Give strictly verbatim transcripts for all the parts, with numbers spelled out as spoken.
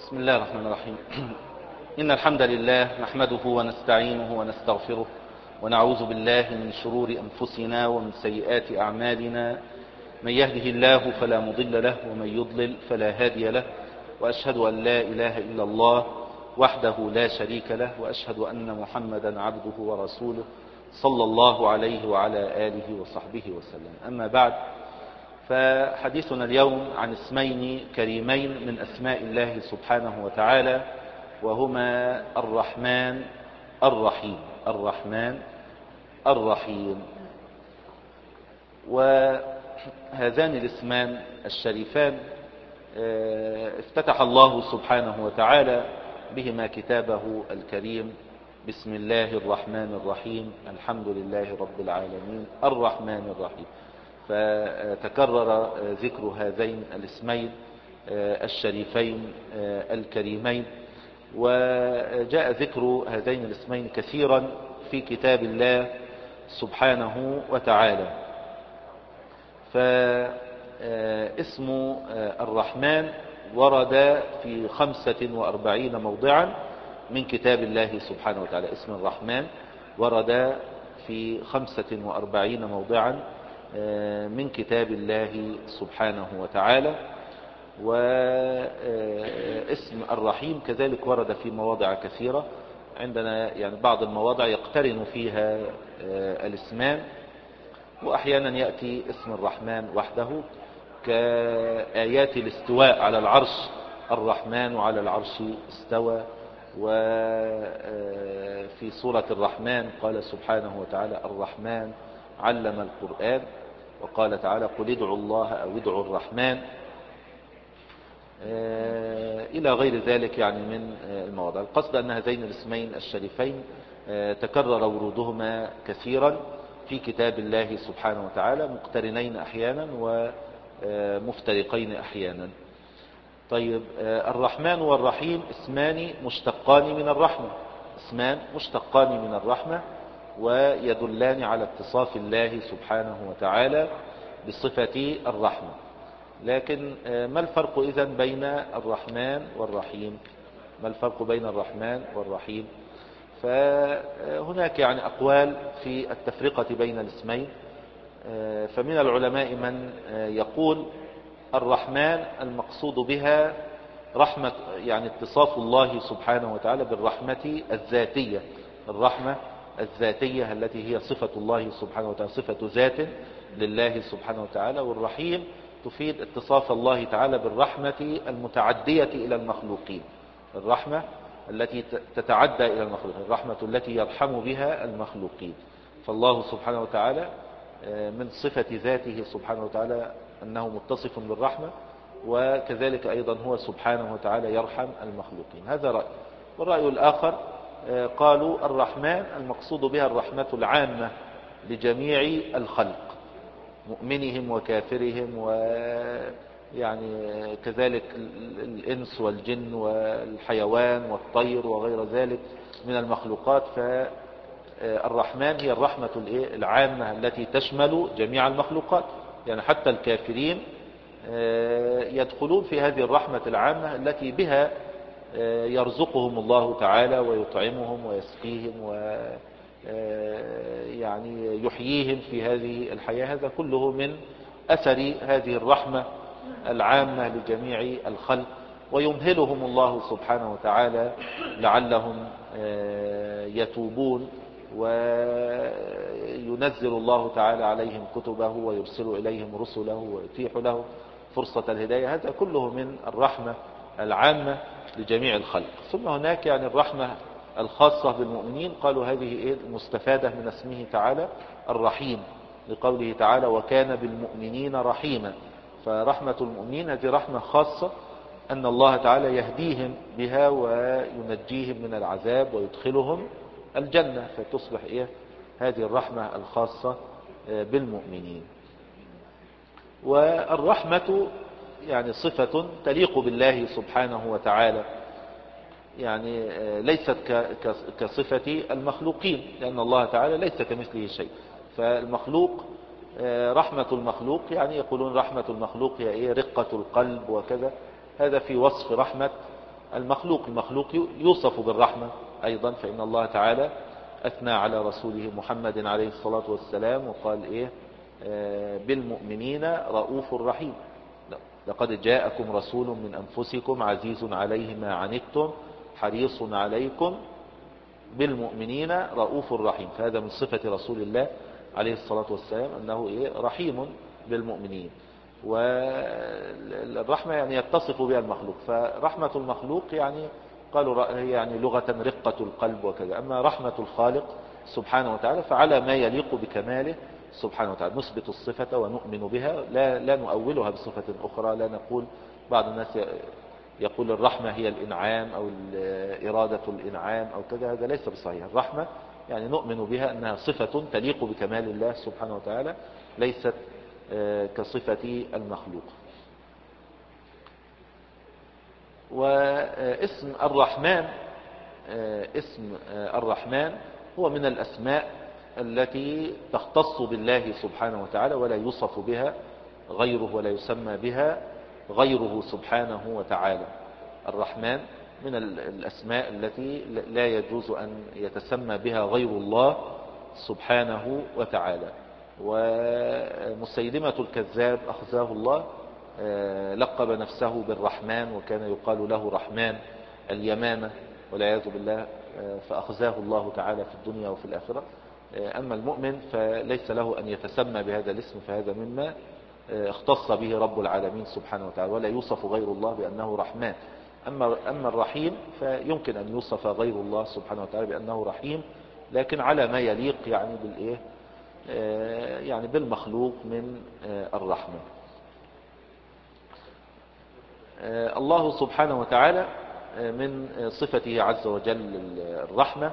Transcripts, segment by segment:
بسم الله الرحمن الرحيم. إن الحمد لله نحمده ونستعينه ونستغفره ونعوذ بالله من شرور أنفسنا ومن سيئات أعمالنا. من يهده الله فلا مضل له ومن يضلل فلا هادي له، وأشهد أن لا إله إلا الله وحده لا شريك له، وأشهد أن محمدا عبده ورسوله صلى الله عليه وعلى آله وصحبه وسلم. أما بعد، فحديثنا اليوم عن اسمين كريمين من أسماء الله سبحانه وتعالى، وهما الرحمن الرحيم. الرحمن الرحيم. وهذان الاسمان الشريفان افتتح الله سبحانه وتعالى بهما كتابه الكريم: بسم الله الرحمن الرحيم، الحمد لله رب العالمين، الرحمن الرحيم. فتكرر ذكر هذين الاسمين الشريفين الكريمين، وجاء ذكر هذين الاسمين كثيرا في كتاب الله سبحانه وتعالى. فاسم الرحمن ورد في خمسة وأربعين موضعا من كتاب الله سبحانه وتعالى. اسم الرحمن ورد في خمسة وأربعين موضعا من كتاب الله سبحانه وتعالى. واسم الرحيم كذلك ورد في مواضع كثيرة. عندنا يعني بعض المواضع يقترن فيها الاسمان، وأحيانا يأتي اسم الرحمن وحده كآيات الاستواء على العرش: الرحمن على العرش استوى. وفي سورة الرحمن قال سبحانه وتعالى: الرحمن علم القرآن. وقال تعالى: قل ادعوا الله أو ادعوا الرحمن، إلى غير ذلك يعني من المواضع. القصد أن هذين الاسمين الشريفين تكرر ورودهما كثيرا في كتاب الله سبحانه وتعالى، مقترنين أحيانا ومفترقين أحيانا. طيب، الرحمن والرحيم اسمان مشتقان من الرحمة. اسمان مشتقان من الرحمة، ويدلان على اتصاف الله سبحانه وتعالى بصفة الرحمة. لكن ما الفرق إذن بين الرحمن والرحيم؟ ما الفرق بين الرحمن والرحيم؟ فهناك يعني أقوال في التفرقة بين الاسمين. فمن العلماء من يقول الرحمن المقصود بها رحمة، يعني اتصاف الله سبحانه وتعالى بالرحمة الذاتية، الرحمة الذاتية التي هي صفة الله سبحانه وتعالى، صفة ذات لله سبحانه وتعالى. والرحيم تفيد اتصاف الله تعالى بالرحمة المتعدية إلى المخلوقين، الرحمة التي تتعدى إلى المخلوقين، الرحمة التي يرحم بها المخلوقين. فالله سبحانه وتعالى من صفة ذاته سبحانه وتعالى أنه متصف بالرحمة، وكذلك أيضا هو سبحانه وتعالى يرحم المخلوقين. هذا رأي. والرأي الآخر قالوا الرحمن المقصود بها الرحمة العامة لجميع الخلق، مؤمنهم وكافرهم، ويعني كذلك الإنس والجن والحيوان والطير وغير ذلك من المخلوقات. فالرحمن هي الرحمة العامة التي تشمل جميع المخلوقات، يعني حتى الكافرين يدخلون في هذه الرحمة العامة التي بها يرزقهم الله تعالى ويطعمهم ويسقيهم و يعني يحييهم في هذه الحياة. هذا كله من أثر هذه الرحمة العامة لجميع الخلق، ويمهلهم الله سبحانه وتعالى لعلهم يتوبون، وينزل الله تعالى عليهم كتبه ويرسل إليهم رسله ويتيح لهم فرصة الهداية. هذا كله من الرحمة العامة لجميع الخلق. ثم هناك يعني الرحمة الخاصة بالمؤمنين، قالوا هذه مستفادة من اسمه تعالى الرحيم، لقوله تعالى: وكان بالمؤمنين رحيما. فرحمة المؤمنين هذه رحمة خاصة أن الله تعالى يهديهم بها وينجيهم من العذاب ويدخلهم الجنة، فتصبح إيه هذه الرحمة الخاصة بالمؤمنين. والرحمة يعني صفة تليق بالله سبحانه وتعالى، يعني ليست كصفة المخلوقين، لأن الله تعالى ليس كمثله شيء. فالمخلوق رحمة المخلوق، يعني يقولون رحمة المخلوق هي إيه؟ رقة القلب وكذا. هذا في وصف رحمة المخلوق المخلوق يوصف بالرحمة أيضا، فإن الله تعالى أثنى على رسوله محمد عليه الصلاة والسلام وقال إيه آه بالمؤمنين رؤوف رحيم. لقد جاءكم رسول من أنفسكم عزيز عليه ما عنتم حريص عليكم بالمؤمنين رؤوف رحيم. فهذا من صفة رسول الله عليه الصلاة والسلام أنه إيه رحيم بالمؤمنين. والرحمة يعني يتصف بها المخلوق، فرحمة المخلوق يعني قالوا هي يعني لغة رقة القلب وكذا. أما رحمة الخالق سبحانه وتعالى فعلى ما يليق بكماله سبحانه وتعالى نثبت الصفة ونؤمن بها، لا, لا نؤولها بصفة أخرى. لا نقول بعض الناس يقول الرحمة هي الإنعام أو إرادة الإنعام أو كذا، هذا ليس بصحيح. الرحمة يعني نؤمن بها أنها صفة تليق بكمال الله سبحانه وتعالى، ليست كصفة المخلوق. واسم الرحمن اسم الرحمن هو من الأسماء التي تختص بالله سبحانه وتعالى ولا يوصف بها غيره ولا يسمى بها غيره سبحانه وتعالى. الرحمن من الأسماء التي لا يجوز أن يتسمى بها غير الله سبحانه وتعالى. ومسيلمة الكذاب أخزاه الله لقب نفسه بالرحمن، وكان يقال له رحمن اليمامة والعياذ بالله، فأخزاه الله تعالى في الدنيا وفي الآخرة. أما المؤمن فليس له أن يتسمى بهذا الاسم، فهذا مما اختص به رب العالمين سبحانه وتعالى، ولا يوصف غير الله بأنه رحمن. أما, أما الرحيم فيمكن أن يوصف غير الله سبحانه وتعالى بأنه رحيم، لكن على ما يليق يعني بالإيه يعني بالمخلوق من الرحمة. الله سبحانه وتعالى من صفته عز وجل الرحمة،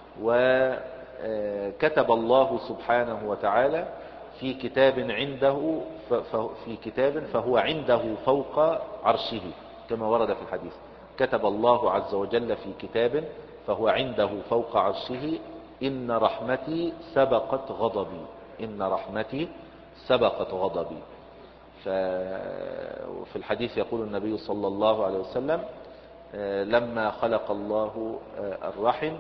وكتب الله سبحانه وتعالى في كتاب عنده في كتاب فهو عنده فوق عرشه كما ورد في الحديث. كتب الله عز وجل في كتاب فهو عنده فوق عرشه إن رحمتي سبقت غضبي إن رحمتي سبقت غضبي. ففي الحديث يقول النبي صلى الله عليه وسلم لما خلق الله الرحم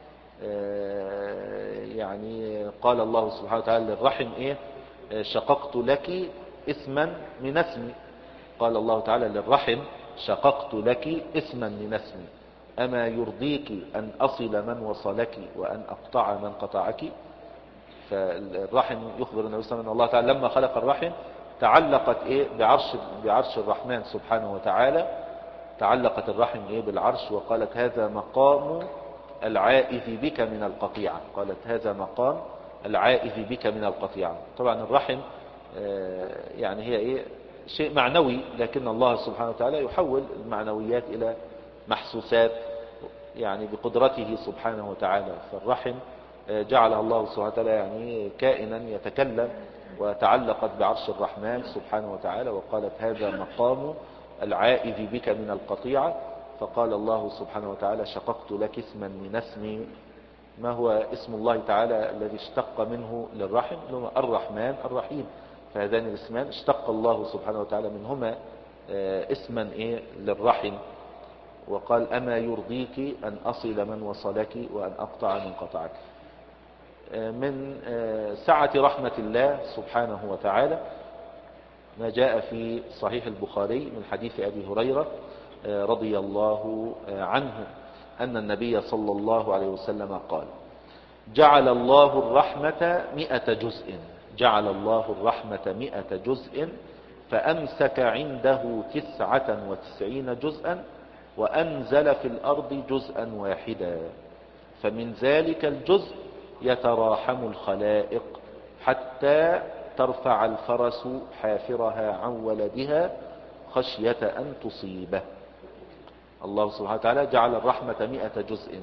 يعني قال الله سبحانه وتعالى للرحم إيه شققت لك اسما من اسمي. قال الله تعالى للرحم شققت لك اسما من اسمي أما يرضيك أن أصل من وصلك وأن أقطع من قطعك. فالرحم يخبر النبي صلى الله عليه وسلم أن الله تعالى لما خلق الرحم تعلقت إيه بعرش, بعرش الرحمن سبحانه وتعالى. تعلقت الرحم إيه بالعرش، وقالت هذا مقام العائذ بك من القطيعة. قالت هذا مقام العائذ بك من القطيعة. طبعا الرحم يعني هي إيه شيء معنوي، لكن الله سبحانه وتعالى يحول المعنويات إلى محسوسات يعني بقدرته سبحانه وتعالى. فالرحم جعلها الله سبحانه وتعالى يعني كائنا يتكلم، وتعلقت بعرش الرحمن سبحانه وتعالى، وقالت هذا مقام العائذ بك من القطيعة. فقال الله سبحانه وتعالى شققت لك اسما من اسمي. ما هو اسم الله تعالى الذي اشتق منه للرحم؟ الرحمن الرحيم. فهذان الاسمان اشتق الله سبحانه وتعالى منهما اسما إيه للرحم. وقال أما يرضيك أن أصل من وصلك وأن أقطع من قطعك. من سعة رحمة الله سبحانه وتعالى ما جاء في صحيح البخاري من حديث أبي هريرة رضي الله عنه أن النبي صلى الله عليه وسلم قال جعل الله الرحمة مئة جزء جعل الله الرحمة مئة جزء فأمسك عنده تسعة وتسعين جزءا وأنزل في الأرض جزءا واحدا فمن ذلك الجزء يتراحم الخلائق حتى ترفع الفرس حافرها عن ولدها خشية أن تصيبه. الله سبحانه وتعالى جعل الرحمة مئة جزء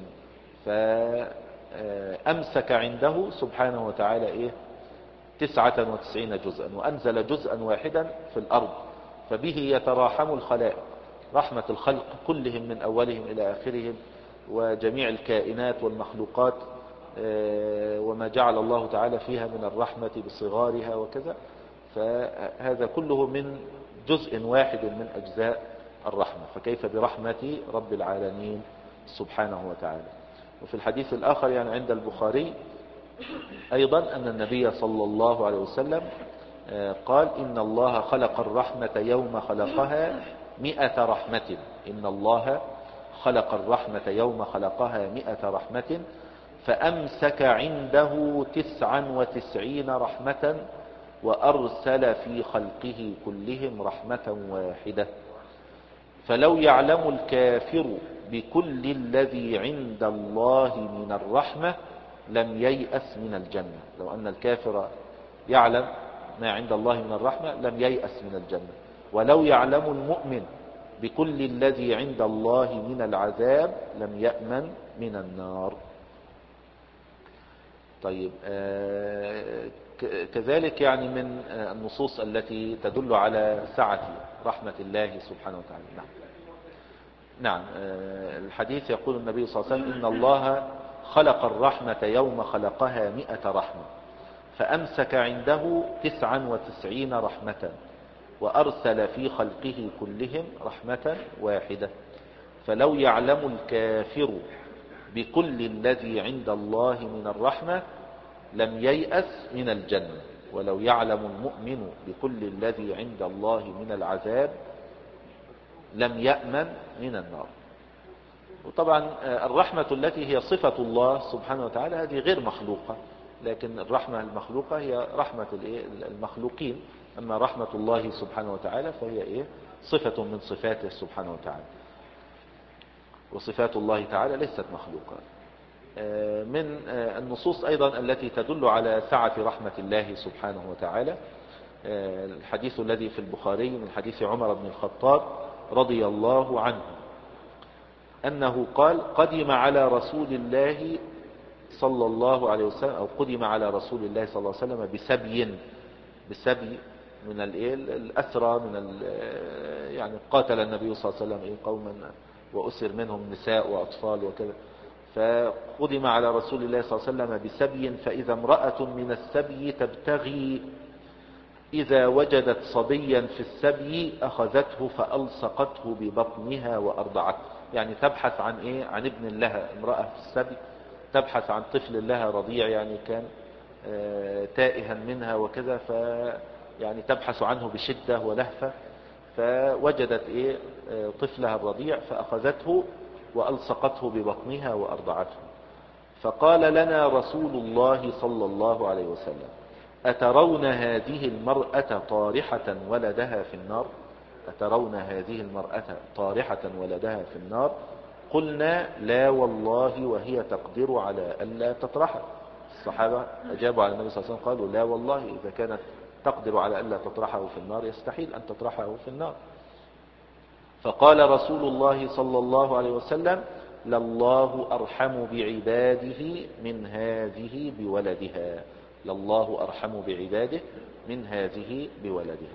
فأمسك عنده سبحانه وتعالى إيه تسعة وتسعين جزءا وأنزل جزءا واحدا في الأرض فبه يتراحم الخلائق. رحمة الخلق كلهم من أولهم إلى آخرهم وجميع الكائنات والمخلوقات وما جعل الله تعالى فيها من الرحمة بصغارها وكذا، فهذا كله من جزء واحد من أجزاء الرحمة، فكيف برحمة رب العالمين سبحانه وتعالى. وفي الحديث الآخر يعني عند البخاري أيضا أن النبي صلى الله عليه وسلم قال إن الله خلق الرحمة يوم خلقها مئة رحمة. إن الله خلق الرحمة يوم خلقها مئة رحمة فأمسك عنده تسعا وتسعين رحمة وأرسل في خلقه كلهم رحمة واحدة. فلو يعلم الكافر بكل الذي عند الله من الرحمة لم ييأس من الجنة. لو أن الكافر يعلم ما عند الله من الرحمة لم ييأس من الجنة. ولو يعلم المؤمن بكل الذي عند الله من العذاب لم يأمن من النار. طيب كذلك يعني من النصوص التي تدل على سعة رحمة الله سبحانه وتعالى. نعم نعم الحديث يقول النبي صلى الله عليه وسلم إن الله خلق الرحمة يوم خلقها مئة رحمة فأمسك عنده تسعا وتسعين رحمة وأرسل في خلقه كلهم رحمة واحدة. فلو يعلم الكافر بكل الذي عند الله من الرحمة لم ييأس من الجنة. ولو يعلم المؤمن بكل الذي عند الله من العذاب لم يأمن من النار. وطبعا الرحمة التي هي صفة الله سبحانه وتعالى هذه غير مخلوقة، لكن الرحمة المخلوقة هي رحمة المخلوقين. أما رحمة الله سبحانه وتعالى فهي إيه؟ صفة من صفاته سبحانه وتعالى، وصفات الله تعالى ليست مخلوقة. من النصوص أيضا التي تدل على سعة رحمة الله سبحانه وتعالى الحديث الذي في البخاري من حديث عمر بن الخطاب رضي الله عنه أنه قال قدم على رسول الله صلى الله عليه وسلم أو قدم على رسول الله صلى الله عليه وسلم بسبي بسبي من الأسرى من يعني قاتل النبي صلى الله عليه وسلم قوما وأسر منهم نساء وأطفال وكذا. فقدم على رسول الله صلى الله عليه وسلم بسبي فإذا امرأة من السبي تبتغي إذا وجدت صبيا في السبي أخذته فألصقته ببطنها وأرضعته. يعني تبحث عن إيه؟ عن ابن لها، امرأة في السبي تبحث عن طفل لها رضيع يعني كان تائها منها وكذا، ف يعني تبحث عنه بشدة ولهفة، فوجدت إيه؟ طفلها الرضيع فأخذته وألصقته ببطنها وأرضعته. فقال لنا رسول الله صلى الله عليه وسلم أترون هذه المرأة طارحة ولدها في النار؟ أترون هذه المرأة طارحة ولدها في النار؟ قلنا لا والله وهي تقدر على ألا تطرحه. الصحابة أجابوا على النبي صلى الله عليه وسلم قالوا لا والله إذا كانت تقدر على ألا تطرحه في النار يستحيل أن تطرحه في النار. فقال رسول الله صلى الله عليه وسلم لله أرحم بعباده من هذه بولدها. لله أرحم بعباده من هذه بولدها.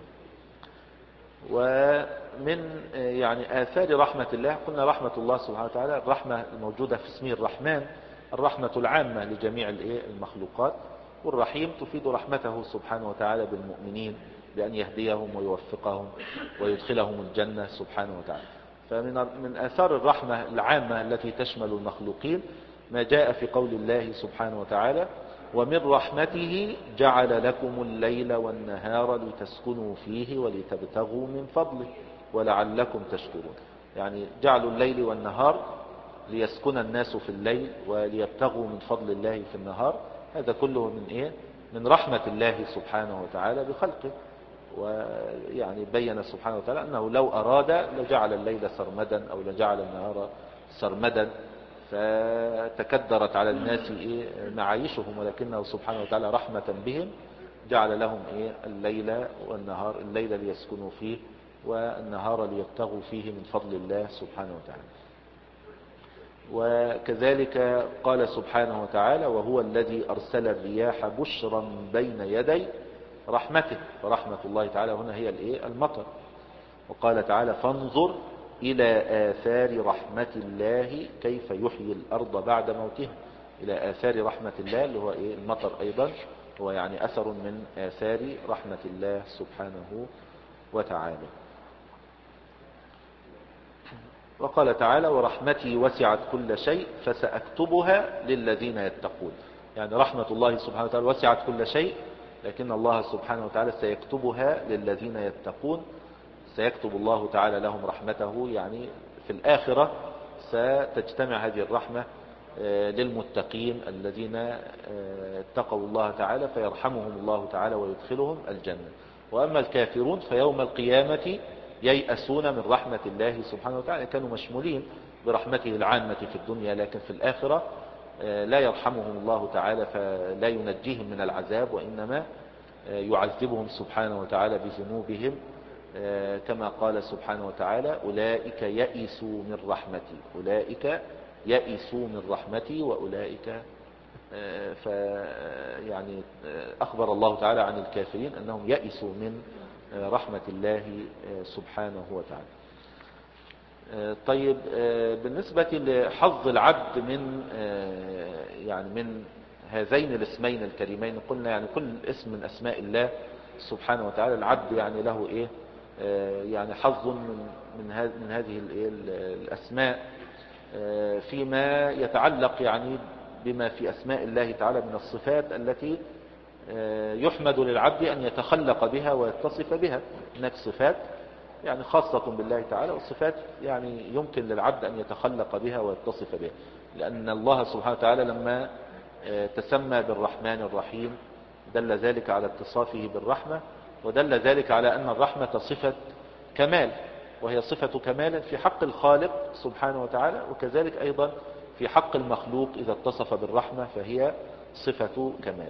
ومن يعني آثار رحمة الله قلنا رحمة الله سبحانه وتعالى الرحمة الموجودة في اسمه الرحمن الرحمة العامة لجميع المخلوقات، والرحيم تفيد رحمته سبحانه وتعالى بالمؤمنين بأن يهديهم ويوفقهم ويدخلهم الجنة سبحانه وتعالى. فمن من آثار الرحمة العامة التي تشمل المخلوقين ما جاء في قول الله سبحانه وتعالى ومن رحمته جعل لكم الليل والنهار لتسكنوا فيه ولتبتغوا من فضله ولعلكم تشكرون. يعني جعلوا الليل والنهار ليسكن الناس في الليل وليبتغوا من فضل الله في النهار. هذا كله من إيه؟ من رحمة الله سبحانه وتعالى بخلقه. ويعني بين سبحانه وتعالى أنه لو أراد لجعل الليل سرمدا أو لجعل النهار سرمدا فتكدرت على الناس إيه معايشهم، ولكنه سبحانه وتعالى رحمة بهم جعل لهم إيه الليل والنهار، الليل ليسكنوا فيه والنهار ليبتغوا فيه من فضل الله سبحانه وتعالى. وكذلك قال سبحانه وتعالى وهو الذي أرسل الرياح بشرا بين يدي رحمته. فرحمة الله تعالى هنا هي الإيه المطر. وقال تعالى فانظر إلى آثار رحمة الله كيف يحيي الأرض بعد موتها. إلى آثار رحمة الله اللي هو إيه المطر أيضا هو يعني أثر من آثار رحمة الله سبحانه وتعالى. وقال تعالى ورحمتي وسعت كل شيء فسأكتبها للذين يتقون. يعني رحمة الله سبحانه وتعالى وسعت كل شيء، لكن الله سبحانه وتعالى سيكتبها للذين يتقون. سيكتب الله تعالى لهم رحمته، يعني في الآخرة ستجتمع هذه الرحمة للمتقين الذين اتقوا الله تعالى فيرحمهم الله تعالى ويدخلهم الجنة. وأما الكافرون فيوم القيامة ييأسون من رحمة الله سبحانه وتعالى، كانوا مشمولين برحمته العامة في الدنيا، لكن في الآخرة لا يرحمهم الله تعالى فلا ينجيهم من العذاب، وإنما يعذبهم سبحانه وتعالى بذنوبهم، كما قال سبحانه وتعالى أولئك يئسوا من رحمتي، أولئك يئسوا من رحمتي وأولئك ف يعني أخبر الله تعالى عن الكافرين أنهم يئسوا من رحمة الله سبحانه وتعالى. طيب، بالنسبة لحظ العبد من يعني من هذين الاسمين الكريمين، قلنا يعني كل اسم من أسماء الله سبحانه وتعالى العبد يعني له إيه يعني حظ من من من هذه الأسماء فيما يتعلق يعني بما في أسماء الله تعالى من الصفات التي يحمد للعبد أن يتخلق بها ويتصف بها. هناك صفات يعني خاصة بالله تعالى، والصفات يعني يمكن للعبد أن يتخلق بها ويتصف بها، لأن الله سبحانه وتعالى لما تسمى بالرحمن الرحيم دل ذلك على اتصافه بالرحمة، ودل ذلك على أن الرحمة صفة كمال، وهي صفة كمال في حق الخالق سبحانه وتعالى، وكذلك أيضا في حق المخلوق إذا اتصف بالرحمة فهي صفة كمال.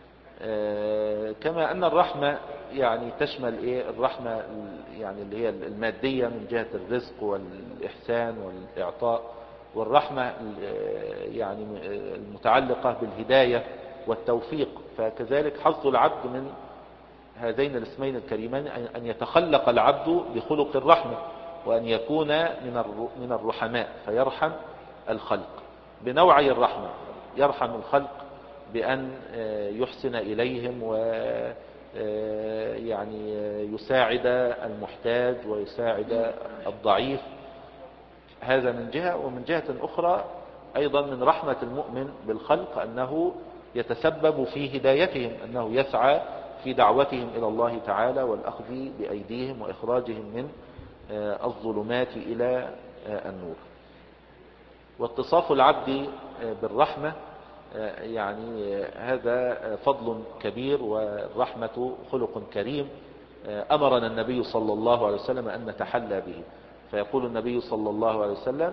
كما أن الرحمة يعني تشمل إيه الرحمة يعني اللي هي المادية من جهة الرزق والإحسان والإعطاء، والرحمة يعني المتعلقة بالهداية والتوفيق. فكذلك حظ العبد من هذين الاسمين الكريمين أن يتخلق العبد بخلق الرحمة، وأن يكون من الرحماء فيرحم الخلق بنوعي الرحمة، يرحم الخلق بأن يحسن إليهم ويعني يساعد المحتاج ويساعد الضعيف، هذا من جهة. ومن جهة أخرى أيضا من رحمة المؤمن بالخلق أنه يتسبب في هدايتهم، أنه يسعى في دعوتهم إلى الله تعالى والأخذ بأيديهم وإخراجهم من الظلمات إلى النور. واتصاف العبد بالرحمة يعني هذا فضل كبير، والرحمة خلق كريم أمرنا النبي صلى الله عليه وسلم أن نتحلى به. فيقول النبي صلى الله عليه وسلم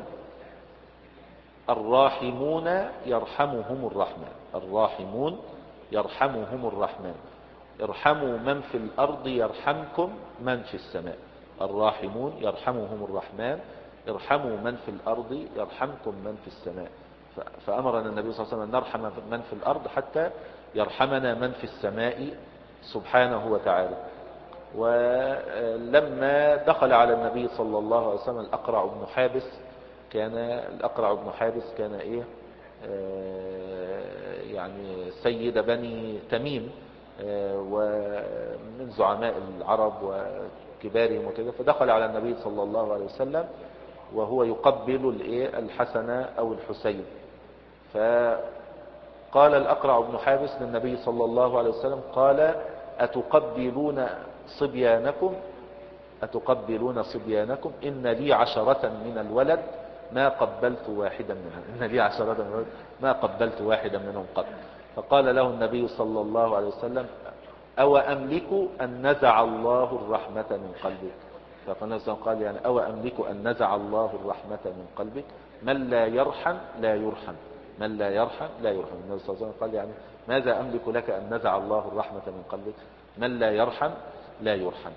الراحمون يرحمهم الرحمن، الراحمون يرحمهم الرحمن، ارحموا من في الأرض يرحمكم من في السماء، الراحمون يرحمهم الرحمن، ارحموا من في الأرض يرحمكم من في السماء. فأمرنا النبي صلى الله عليه وسلم أن نرحم من في الأرض حتى يرحمنا من في السماء سبحانه وتعالى. ولما دخل على النبي صلى الله عليه وسلم الأقرع بن حابس، كان الأقرع بن حابس كان إيه آه يعني سيد بني تميم آه ومن زعماء العرب وكبارهم وكذا، فدخل على النبي صلى الله عليه وسلم وهو يقبل الحسن أو الحسين، فقال الأقرع بن حابس للنبي صلى الله عليه وسلم قال أتقبلون صبيانكم أتقبلون صبيانكم إن لي عشرة من الولد ما قبلت واحدا منهم، إن لي عشرة من الولد ما قبلت واحدا منهم قط. فقال له النبي صلى الله عليه وسلم أو أملك أن نزع الله الرحمة من قلبك. فقال النبي صلى الله عليه وسلم قال يعني أو أملك أن نزع الله الرحمة من قلبك، من لا يرحم لا يرحم، من لا يرحم لا يرحم. النبي صلى الله عليه وسلم قال يعني ماذا أملك لك أن نزع الله الرحمة من قلبك، من لا يرحم لا يرحم.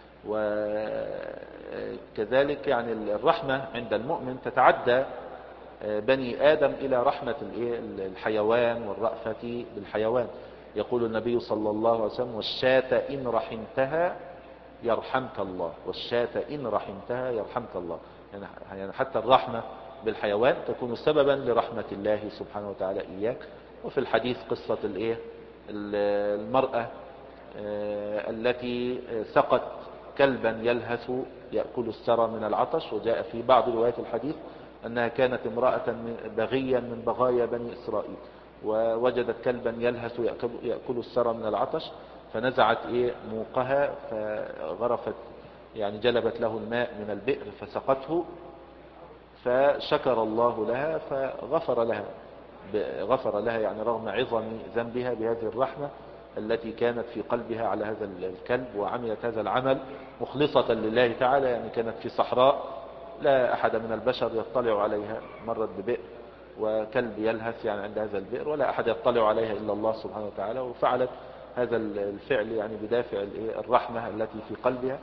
وكذلك يعني الرحمة عند المؤمن تتعدى بني آدم إلى رحمة الحيوان والرأفة بالحيوان. يقول النبي صلى الله عليه وسلم والشاة إن رحمتها يرحمك الله، والشاة إن رحمتها يرحمك الله. يعني حتى الرحمة بالحيوان تكون سببا لرحمة الله سبحانه وتعالى إياك. وفي الحديث قصة الإيه المرأة التي سقت كلبا يلهث يأكل الثرى من العطش. وجاء في بعض روايات الحديث أنها كانت امرأة بغيا من بغايا بني إسرائيل، ووجدت كلبا يلهث يأكل الثرى من العطش، فنزعت إيه موقها فغرفت يعني جلبت له الماء من البئر فسقته، فشكر الله لها فغفر لها غفر لها يعني رغم عظم ذنبها بهذه الرحمة التي كانت في قلبها على هذا الكلب، وعملت هذا العمل مخلصة لله تعالى. يعني كانت في صحراء لا أحد من البشر يطلع عليها، مرت ببئر وكلب يلهث يعني عند هذا البئر ولا أحد يطلع عليها إلا الله سبحانه وتعالى، وفعلت هذا الفعل يعني بدافع الرحمة التي في قلبها،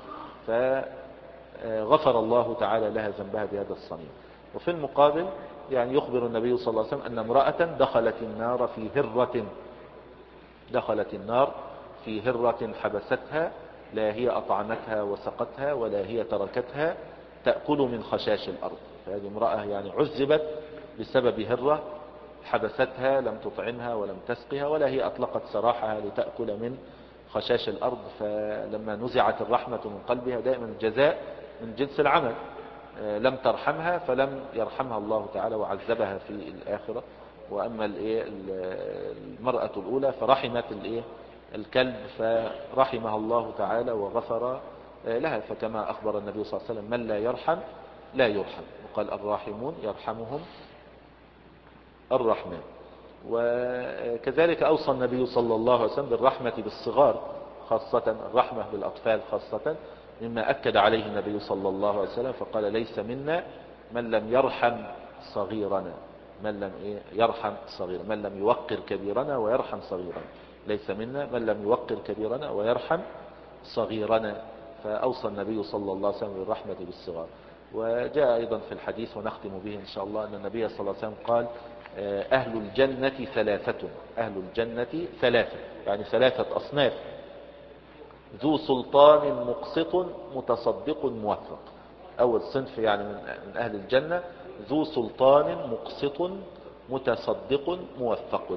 فغفر الله تعالى لها ذنبها بهذا الصنيع. وفي المقابل يعني يخبر النبي صلى الله عليه وسلم أن امرأة دخلت النار في هرة دخلت النار في هرة حبستها، لا هي أطعمتها وسقتها ولا هي تركتها تأكل من خشاش الأرض. فهذه امرأة يعني عذبت بسبب هرة حبستها، لم تطعمها ولم تسقها ولا هي أطلقت سراحها لتأكل من خشاش الأرض. فلما نزعت الرحمة من قلبها، دائما الجزاء من جنس العمل، لم ترحمها فلم يرحمها الله تعالى وعذبها في الآخرة. وأما المرأة الأولى فرحمت الكلب فرحمها الله تعالى وغفر لها. فكما أخبر النبي صلى الله عليه وسلم من لا يرحم لا يرحم، وقال الراحمون يرحمهم الرحمن. وكذلك أوصى النبي صلى الله عليه وسلم بالرحمة بالصغار خاصة، الرحمة بالأطفال خاصة، مما أكد عليه النبي صلى الله عليه وسلم فقال ليس منا من لم يرحم صغيرنا، من لم يرحم صغيرنا، من لم يوقر كبيرنا ويرحم صغيرنا، ليس منا من لم يوقر كبيرنا ويرحم صغيرنا. فأوصى النبي صلى الله عليه وسلم بالرحمة بالصغار. وجاء أيضا في الحديث ونختم به إن شاء الله أن النبي صلى الله عليه وسلم قال أهل الجنة ثلاثة، أهل الجنة ثلاثة يعني ثلاثة أصناف: ذو سلطان مقسط متصدق موفق. أول صنف يعني من أهل الجنة ذو سلطان مقسط متصدق موفق،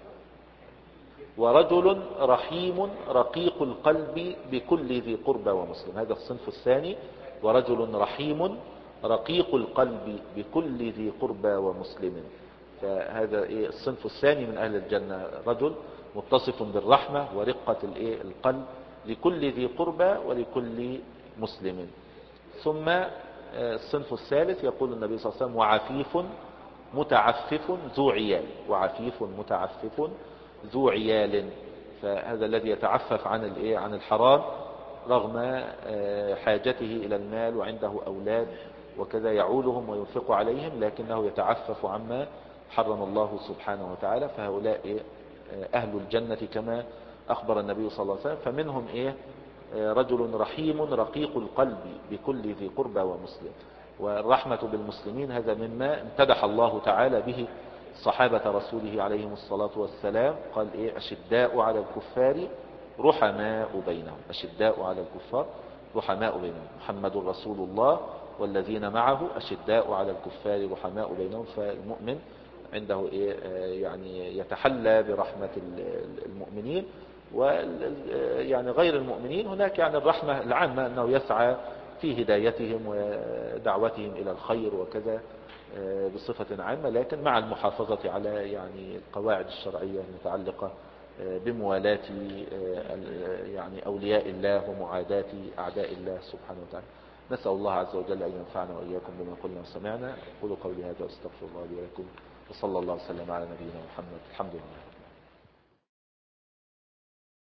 ورجل رحيم رقيق القلب بكل ذي قربى ومسلم. هذا الصنف الثاني، ورجل رحيم رقيق القلب بكل ذي قربى ومسلم. فهذا الصنف الثاني من أهل الجنة، رجل متصف بالرحمة ورقة القلب لكل ذي قربى ولكل مسلم. ثم الصنف الثالث يقول النبي صلى الله عليه وسلم وعفيف متعفف ذو عيال، وعفيف متعفف ذو عيال. فهذا الذي يتعفف عن عن الحرام رغم حاجته إلى المال وعنده أولاد وكذا يعولهم وينفق عليهم، لكنه يتعفف عما حرم الله سبحانه وتعالى. فهؤلاء أهل الجنة كما أخبر النبي صلى الله عليه وسلم. فمنهم إيه رجل رحيم رقيق القلب بكل ذي قربى ومسلم. والرحمة بالمسلمين هذا مما امتدح الله تعالى به صحابة رسوله عليهم الصلاة والسلام. قال إيه أشداء على الكفار رحماء بينهم، أشداء على الكفار رحماء بينهم، محمد رسول الله والذين معه أشداء على الكفار رحماء بينهم. فالمؤمن عنده إيه يعني يتحلى برحمة المؤمنين، ويعني غير المؤمنين هناك يعني الرحمة العامة أنه يسعى في هدايتهم ودعوتهم إلى الخير وكذا بصفة عامة، لكن مع المحافظة على يعني القواعد الشرعية المتعلقة بموالاة يعني أولياء الله ومعاداة أعداء الله سبحانه وتعالى. نسأل الله عز وجل أن ينفعنا وإياكم بما قلنا وسمعنا. أقول قولي هذا واستغفر الله لي ولكم، وصلى الله وسلم على نبينا محمد. الحمد لله.